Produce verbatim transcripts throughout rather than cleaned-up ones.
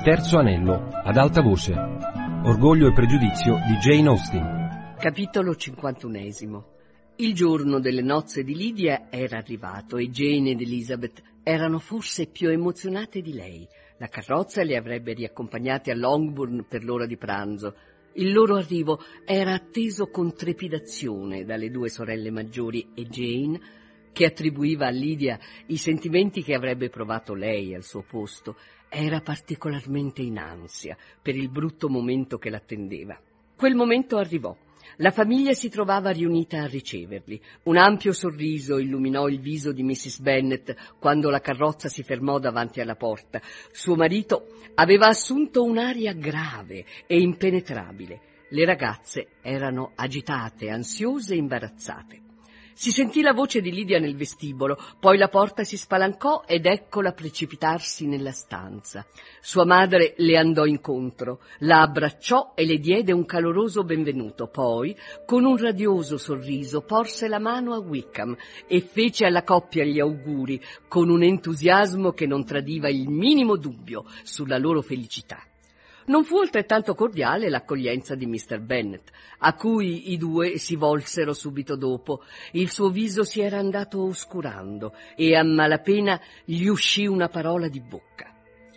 Terzo anello, ad alta voce. Orgoglio e pregiudizio di Jane Austen. Capitolo cinquantunesimo. Il giorno delle nozze di Lydia era arrivato e Jane ed Elizabeth erano forse più emozionate di lei. La carrozza le avrebbe riaccompagnate a Longbourn per l'ora di pranzo. Il loro arrivo era atteso con trepidazione dalle due sorelle maggiori e Jane, che attribuiva a Lydia i sentimenti che avrebbe provato lei al suo posto, era particolarmente in ansia per il brutto momento che l'attendeva. Quel momento arrivò. La famiglia si trovava riunita a riceverli. Un ampio sorriso illuminò il viso di missus Bennet quando la carrozza si fermò davanti alla porta. Suo marito aveva assunto un'aria grave e impenetrabile. Le ragazze erano agitate, ansiose e imbarazzate. Si sentì la voce di Lydia nel vestibolo, poi la porta si spalancò ed eccola precipitarsi nella stanza. Sua madre le andò incontro, la abbracciò e le diede un caloroso benvenuto. Poi, con un radioso sorriso, porse la mano a Wickham e fece alla coppia gli auguri con un entusiasmo che non tradiva il minimo dubbio sulla loro felicità. Non fu altrettanto cordiale l'accoglienza di mister Bennet, a cui i due si volsero subito dopo. Il suo viso si era andato oscurando e a malapena gli uscì una parola di bocca.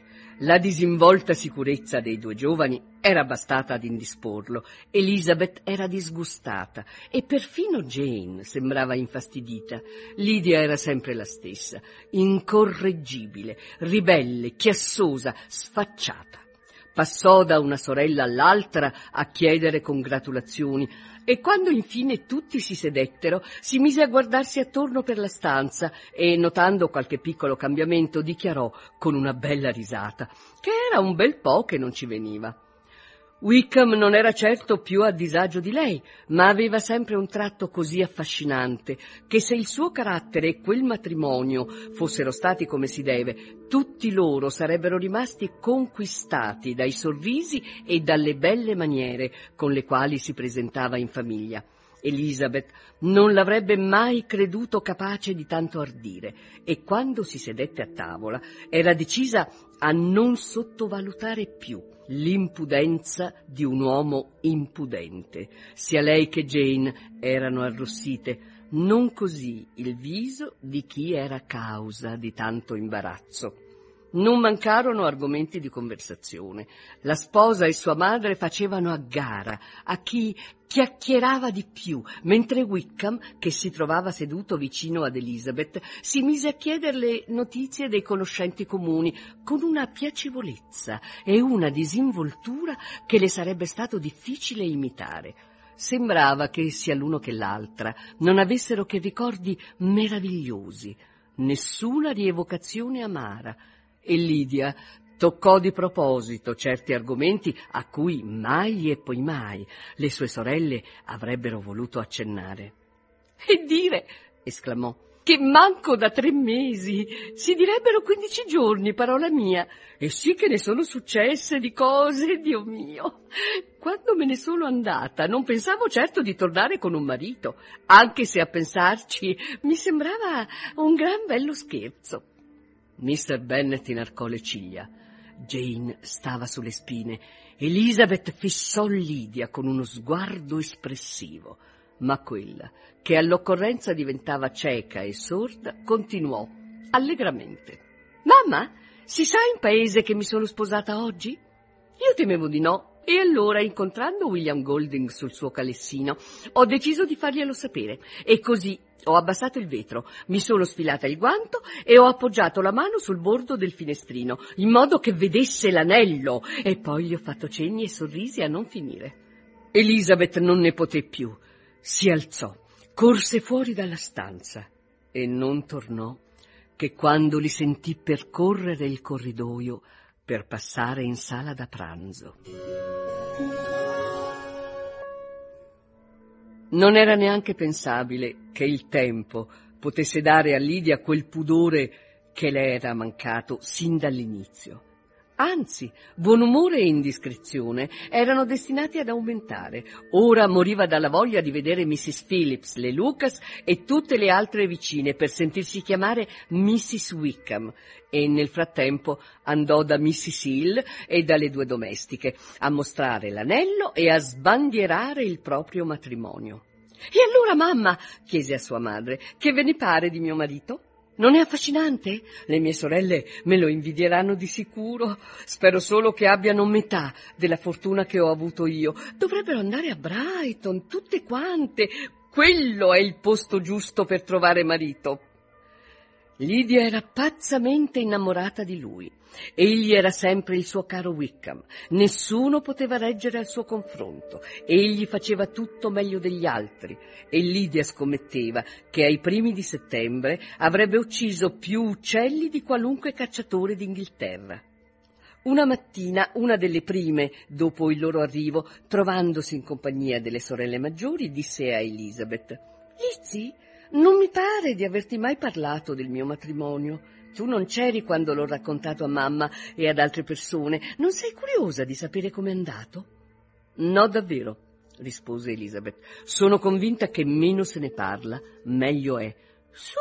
La disinvolta sicurezza dei due giovani era bastata ad indisporlo. Elizabeth era disgustata e perfino Jane sembrava infastidita. Lydia era sempre la stessa, incorreggibile, ribelle, chiassosa, sfacciata. Passò da una sorella all'altra a chiedere congratulazioni e quando infine tutti si sedettero si mise a guardarsi attorno per la stanza e, notando qualche piccolo cambiamento, dichiarò con una bella risata che era un bel po' che non ci veniva. Wickham non era certo più a disagio di lei, ma aveva sempre un tratto così affascinante che se il suo carattere e quel matrimonio fossero stati come si deve, tutti loro sarebbero rimasti conquistati dai sorrisi e dalle belle maniere con le quali si presentava in famiglia. Elizabeth non l'avrebbe mai creduto capace di tanto ardire e quando si sedette a tavola era decisa a non sottovalutare più l'impudenza di un uomo impudente. Sia lei che Jane erano arrossite, non così il viso di chi era causa di tanto imbarazzo. Non mancarono argomenti di conversazione. La sposa e sua madre facevano a gara a chi chiacchierava di più, mentre Wickham, che si trovava seduto vicino ad Elizabeth, si mise a chiederle notizie dei conoscenti comuni con una piacevolezza e una disinvoltura che le sarebbe stato difficile imitare. Sembrava che sia l'uno che l'altra non avessero che ricordi meravigliosi, nessuna rievocazione amara. E Lydia toccò di proposito certi argomenti a cui mai e poi mai le sue sorelle avrebbero voluto accennare. «E dire», esclamò, «che manco da tre mesi, si direbbero quindici giorni, parola mia, e sì che ne sono successe di cose, Dio mio! Quando me ne sono andata non pensavo certo di tornare con un marito, anche se a pensarci mi sembrava un gran bello scherzo». mister Bennet inarcò le ciglia. Jane stava sulle spine. Elizabeth fissò Lydia con uno sguardo espressivo, ma quella, che all'occorrenza diventava cieca e sorda, continuò allegramente. «Mamma, si sa in paese che mi sono sposata oggi?» «Io temevo di no, e allora, incontrando William Golding sul suo calessino, ho deciso di farglielo sapere, e così ho abbassato il vetro, mi sono sfilata il guanto e ho appoggiato la mano sul bordo del finestrino, in modo che vedesse l'anello, e poi gli ho fatto cenni e sorrisi a non finire». Elizabeth non ne poté più, si alzò, corse fuori dalla stanza e non tornò che quando li sentì percorrere il corridoio per passare in sala da pranzo. Non era neanche pensabile che il tempo potesse dare a Lydia quel pudore che le era mancato sin dall'inizio. Anzi, buon umore e indiscrezione erano destinati ad aumentare. Ora moriva dalla voglia di vedere missis Phillips, le Lucas e tutte le altre vicine per sentirsi chiamare missis Wickham, e nel frattempo andò da missis Hill e dalle due domestiche a mostrare l'anello e a sbandierare il proprio matrimonio. «E allora, mamma», chiese a sua madre, «che ve ne pare di mio marito? Non è affascinante? Le mie sorelle me lo invidieranno di sicuro. Spero solo che abbiano metà della fortuna che ho avuto io. Dovrebbero andare a Brighton, tutte quante. Quello è il posto giusto per trovare marito». Lydia era pazzamente innamorata di lui. Egli era sempre il suo caro Wickham. Nessuno poteva reggere al suo confronto. Egli faceva tutto meglio degli altri e Lydia scommetteva che ai primi di settembre avrebbe ucciso più uccelli di qualunque cacciatore d'Inghilterra. Una mattina, una delle prime dopo il loro arrivo, trovandosi in compagnia delle sorelle maggiori, disse a Elizabeth: «Lizzie, non mi pare di averti mai parlato del mio matrimonio. Tu non c'eri quando l'ho raccontato a mamma e ad altre persone. Non sei curiosa di sapere com'è andato?» «No, davvero», rispose Elizabeth. «Sono convinta che meno se ne parla, meglio è». «Su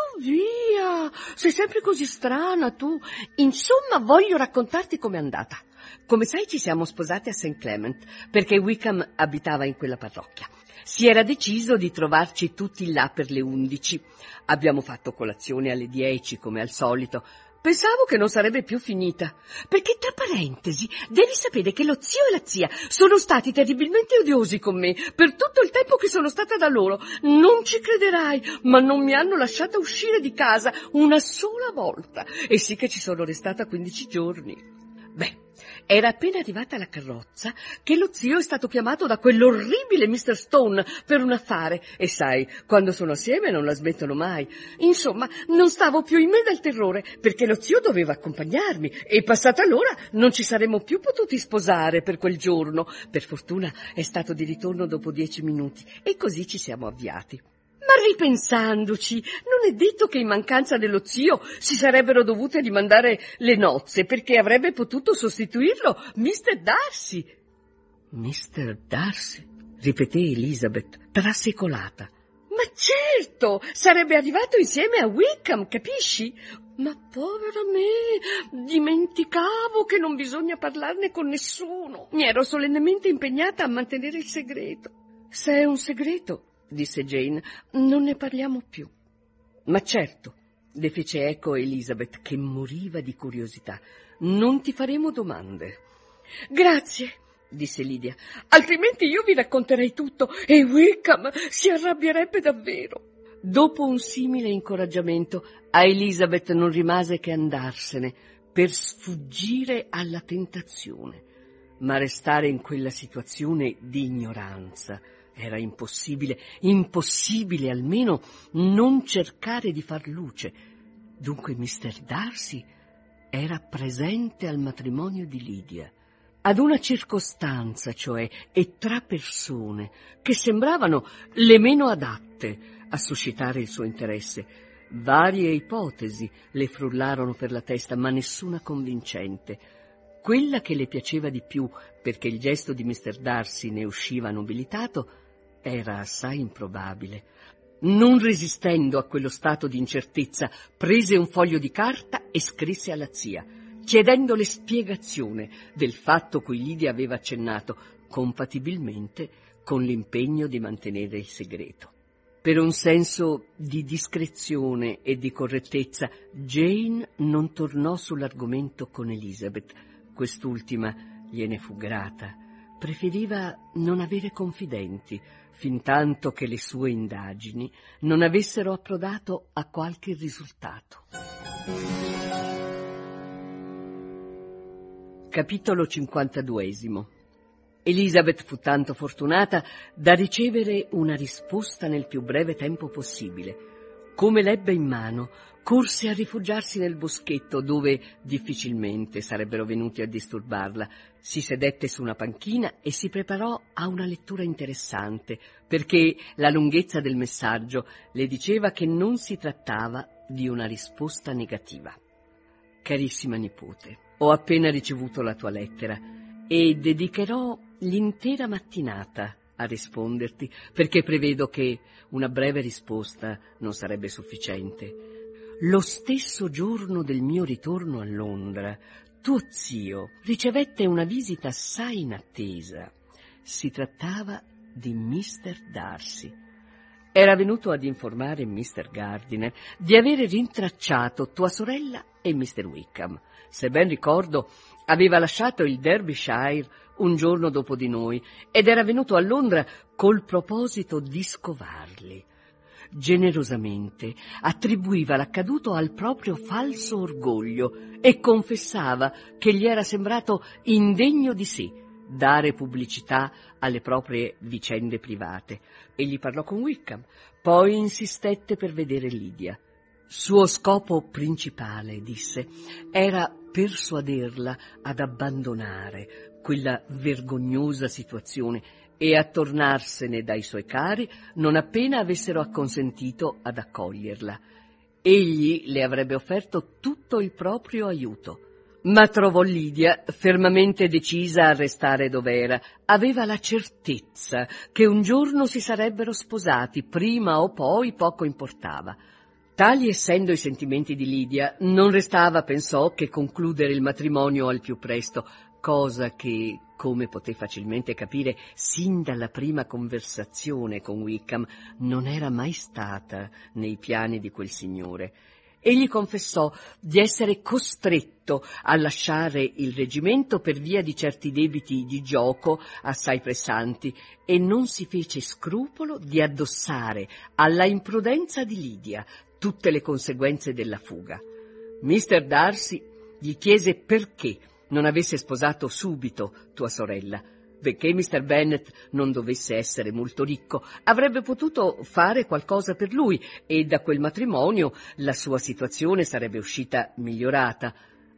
via, sei sempre così strana tu. Insomma, voglio raccontarti com'è andata. Come sai, ci siamo sposate a Saint Clement, perché Wickham abitava in quella parrocchia. Si era deciso di trovarci tutti là per le undici. Abbiamo fatto colazione alle dieci, come al solito. Pensavo che non sarebbe più finita, perché, tra parentesi, devi sapere che lo zio e la zia sono stati terribilmente odiosi con me per tutto il tempo che sono stata da loro. Non ci crederai, ma non mi hanno lasciata uscire di casa una sola volta, e sì che ci sono restata quindici giorni. Beh, era appena arrivata la carrozza che lo zio è stato chiamato da quell'orribile mister Stone per un affare, e sai, quando sono assieme non la smettono mai. Insomma, non stavo più in me dal terrore, perché lo zio doveva accompagnarmi, e passata l'ora non ci saremmo più potuti sposare per quel giorno. Per fortuna è stato di ritorno dopo dieci minuti, e così ci siamo avviati. Ma ripensandoci, non è detto che in mancanza dello zio si sarebbero dovute rimandare le nozze, perché avrebbe potuto sostituirlo mister Darcy». «mister Darcy?» ripeté Elizabeth, trasecolata. «Ma certo, sarebbe arrivato insieme a Wickham, capisci? Ma povera me, dimenticavo che non bisogna parlarne con nessuno. Mi ero solennemente impegnata a mantenere il segreto». «Se è un segreto», disse Jane, «non ne parliamo più». «Ma certo», le fece eco Elizabeth, che moriva di curiosità, «non ti faremo domande». «Grazie», disse Lydia, «altrimenti io vi racconterei tutto e Wickham si arrabbierebbe davvero». Dopo un simile incoraggiamento, a Elizabeth non rimase che andarsene per sfuggire alla tentazione, ma restare in quella situazione di ignoranza era impossibile, impossibile almeno non cercare di far luce. Dunque mister Darcy era presente al matrimonio di Lydia, ad una circostanza, cioè, e tra persone che sembravano le meno adatte a suscitare il suo interesse. Varie ipotesi le frullarono per la testa, ma nessuna convincente. Quella che le piaceva di più, perché il gesto di mister Darcy ne usciva nobilitato, era assai improbabile. Non resistendo a quello stato di incertezza, prese un foglio di carta e scrisse alla zia, chiedendole spiegazione del fatto cui Lydia aveva accennato, compatibilmente con l'impegno di mantenere il segreto. Per un senso di discrezione e di correttezza, Jane non tornò sull'argomento con Elizabeth. Quest'ultima gliene fu grata. Preferiva non avere confidenti, fintanto che le sue indagini non avessero approdato a qualche risultato. Capitolo cinquantaduesimo. Elizabeth fu tanto fortunata da ricevere una risposta nel più breve tempo possibile. Come l'ebbe in mano, corse a rifugiarsi nel boschetto, dove difficilmente sarebbero venuti a disturbarla. Si sedette su una panchina e si preparò a una lettura interessante, perché la lunghezza del messaggio le diceva che non si trattava di una risposta negativa. Carissima nipote, Ho appena ricevuto la tua lettera e dedicherò l'intera mattinata a risponderti, perché prevedo che una breve risposta non sarebbe sufficiente. Lo stesso giorno del mio ritorno a Londra, tuo zio ricevette una visita assai inattesa. Si trattava di mister Darcy. Era venuto ad informare mister Gardiner di avere rintracciato tua sorella e mister Wickham. Se ben ricordo, aveva lasciato il Derbyshire un giorno dopo di noi ed era venuto a Londra col proposito di scovarli. Generosamente attribuiva l'accaduto al proprio falso orgoglio e confessava che gli era sembrato indegno di sé dare pubblicità alle proprie vicende private. Egli parlò con Wickham, poi insistette per vedere Lydia. Suo scopo principale, disse, era persuaderla ad abbandonare quella vergognosa situazione e a tornarsene dai suoi cari non appena avessero acconsentito ad accoglierla. Egli le avrebbe offerto tutto il proprio aiuto. Ma trovò Lydia fermamente decisa a restare dov'era. Aveva la certezza che un giorno si sarebbero sposati, prima o poi poco importava. Tali essendo i sentimenti di Lydia, non restava, pensò, che concludere il matrimonio al più presto, cosa che, come poté facilmente capire sin dalla prima conversazione con Wickham, non era mai stata nei piani di quel signore. Egli confessò di essere costretto a lasciare il reggimento per via di certi debiti di gioco assai pressanti e non si fece scrupolo di addossare alla imprudenza di Lydia tutte le conseguenze della fuga. mister Darcy gli chiese perché non avesse sposato subito tua sorella. Benché mister Bennet non dovesse essere molto ricco, avrebbe potuto fare qualcosa per lui e da quel matrimonio la sua situazione sarebbe uscita migliorata.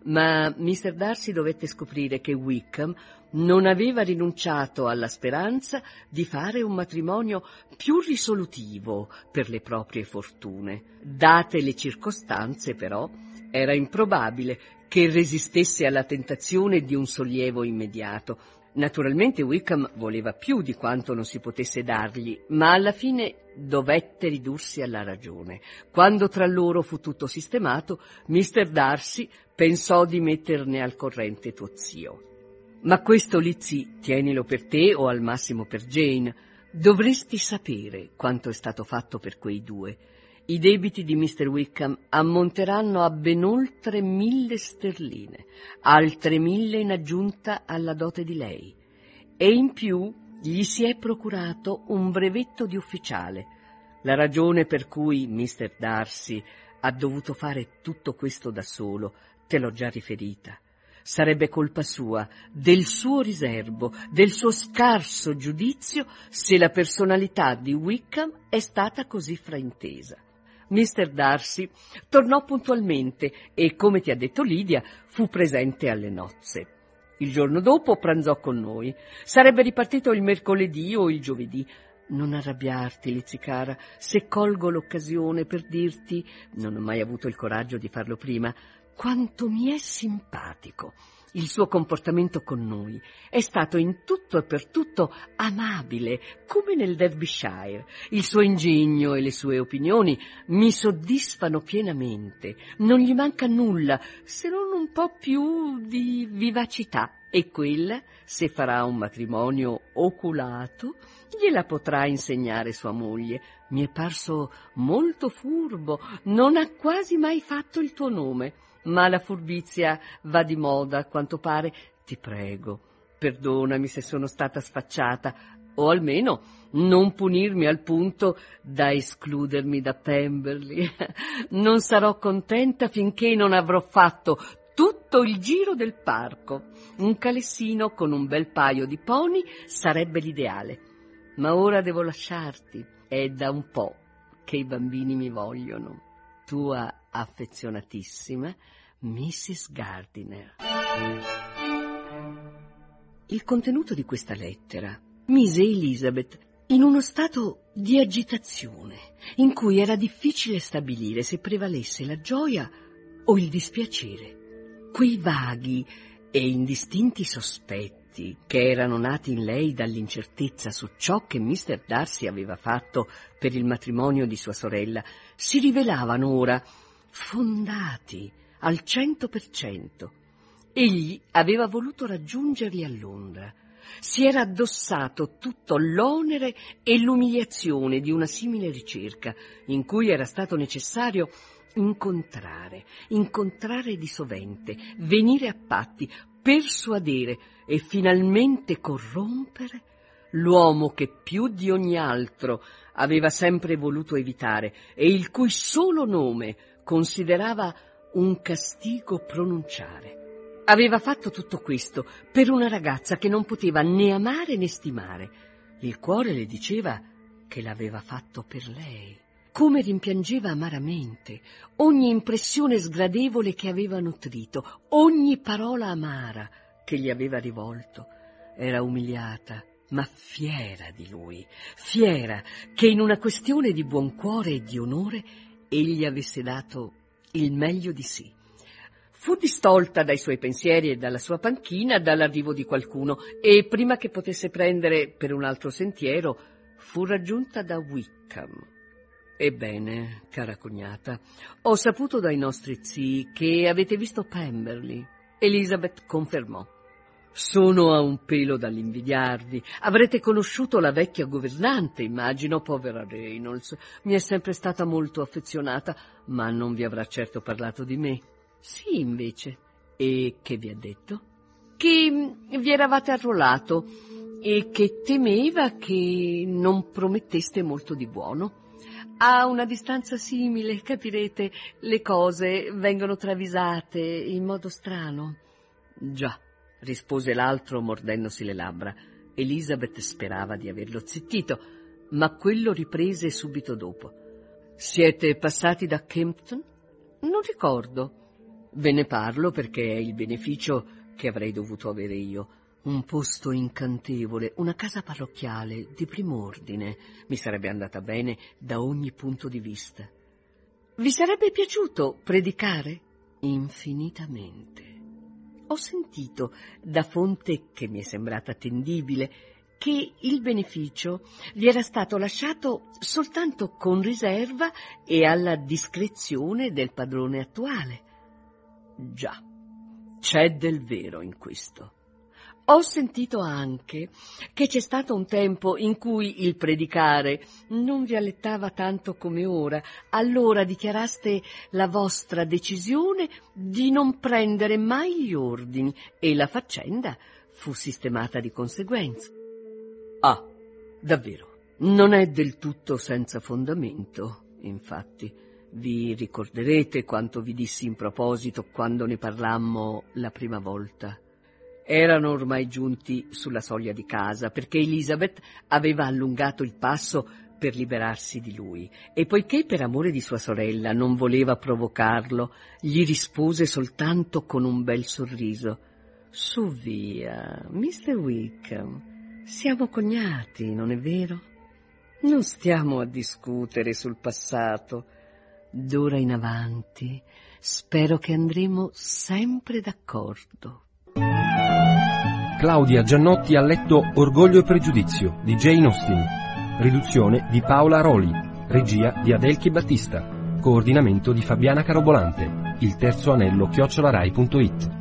Ma mister Darcy dovette scoprire che Wickham non aveva rinunciato alla speranza di fare un matrimonio più risolutivo per le proprie fortune. Date le circostanze, però, era improbabile che resistesse alla tentazione di un sollievo immediato. Naturalmente Wickham voleva più di quanto non si potesse dargli, ma alla fine dovette ridursi alla ragione. Quando tra loro fu tutto sistemato, mister Darcy pensò di metterne al corrente tuo zio. Ma questo, Lizzie, tienilo per te o al massimo per Jane. Dovresti sapere quanto è stato fatto per quei due. I debiti di mister Wickham ammonteranno a ben oltre mille sterline, altre mille in aggiunta alla dote di lei. E in più gli si è procurato un brevetto di ufficiale. La ragione per cui mister Darcy ha dovuto fare tutto questo da solo te l'ho già riferita. Sarebbe colpa sua, del suo riservo, del suo scarso giudizio, se la personalità di Wickham è stata così fraintesa. mister Darcy tornò puntualmente e, come ti ha detto Lydia, fu presente alle nozze. Il giorno dopo pranzò con noi. Sarebbe ripartito il mercoledì o il giovedì. Non arrabbiarti, Lizzie cara, se colgo l'occasione per dirti, non ho mai avuto il coraggio di farlo prima, quanto mi è simpatico. Il suo comportamento con noi è stato in tutto e per tutto amabile, come nel Derbyshire. Il suo ingegno e le sue opinioni mi soddisfano pienamente. Non gli manca nulla, se non un po' più di vivacità. E quella, se farà un matrimonio oculato, gliela potrà insegnare sua moglie. Mi è parso molto furbo, non ha quasi mai fatto il tuo nome. Ma la furbizia va di moda, a quanto pare. Ti prego, perdonami se sono stata sfacciata, o almeno non punirmi al punto da escludermi da Pemberley. Non sarò contenta finché non avrò fatto tutto il giro del parco. Un calessino con un bel paio di pony sarebbe l'ideale. Ma ora devo lasciarti. È da un po' che i bambini mi vogliono. Tua affezionatissima missus Gardiner. Il contenuto di questa lettera mise Elizabeth in uno stato di agitazione in cui era difficile stabilire se prevalesse la gioia o il dispiacere. Quei vaghi e indistinti sospetti che erano nati in lei dall'incertezza su ciò che mister Darcy aveva fatto per il matrimonio di sua sorella si rivelavano ora fondati al cento per cento. Egli aveva voluto raggiungerli a Londra. Si era addossato tutto l'onere e l'umiliazione di una simile ricerca, in cui era stato necessario incontrare, incontrare di sovente, venire a patti, persuadere e finalmente corrompere l'uomo che più di ogni altro aveva sempre voluto evitare e il cui solo nome considerava un castigo pronunciare. Aveva fatto tutto questo per una ragazza che non poteva né amare né stimare. Il cuore le diceva che l'aveva fatto per lei. Come rimpiangeva amaramente ogni impressione sgradevole che aveva nutrito, ogni parola amara che gli aveva rivolto. Era umiliata, ma fiera di lui, fiera che in una questione di buon cuore e di onore egli avesse dato il meglio di sé. Fu distolta dai suoi pensieri e dalla sua panchina dall'arrivo di qualcuno e, prima che potesse prendere per un altro sentiero, fu raggiunta da Wickham. Ebbene, cara cognata, ho saputo dai nostri zii che avete visto Pemberley. Elizabeth confermò. Sono a un pelo dall'invidiarvi. Avrete conosciuto la vecchia governante, immagino, povera Reynolds. Mi è sempre stata molto affezionata, ma non vi avrà certo parlato di me. Sì, invece. E che vi ha detto? Che vi eravate arruolato e che temeva che non prometteste molto di buono. A una distanza simile, capirete, le cose vengono travisate in modo strano. Già, rispose l'altro mordendosi le labbra. Elizabeth sperava di averlo zittito, ma quello riprese subito dopo. Siete passati da Kempton? Non ricordo. Ve ne parlo perché è il beneficio che avrei dovuto avere io. Un posto incantevole, una casa parrocchiale di prim'ordine. Mi sarebbe andata bene da ogni punto di vista. Vi sarebbe piaciuto predicare? Infinitamente. Ho sentito da fonte che mi è sembrata attendibile che il beneficio vi era stato lasciato soltanto con riserva e alla discrezione del padrone attuale. Già, c'è del vero in questo. Ho sentito anche che c'è stato un tempo in cui il predicare non vi allettava tanto come ora. Allora dichiaraste la vostra decisione di non prendere mai gli ordini e la faccenda fu sistemata di conseguenza. Ah, davvero, non è del tutto senza fondamento, infatti. Vi ricorderete quanto vi dissi in proposito quando ne parlammo la prima volta. Erano ormai giunti sulla soglia di casa, perché Elizabeth aveva allungato il passo per liberarsi di lui, e poiché per amore di sua sorella non voleva provocarlo, gli rispose soltanto con un bel sorriso. Su via, mister Wickham, siamo cognati, non è vero? Non stiamo a discutere sul passato. D'ora in avanti spero che andremo sempre d'accordo. Claudia Giannotti ha letto Orgoglio e pregiudizio di Jane Austen, riduzione di Paola Roli, regia di Adelchi Battista, coordinamento di Fabiana Carobolante, il terzo anello chiocciola rai punto it.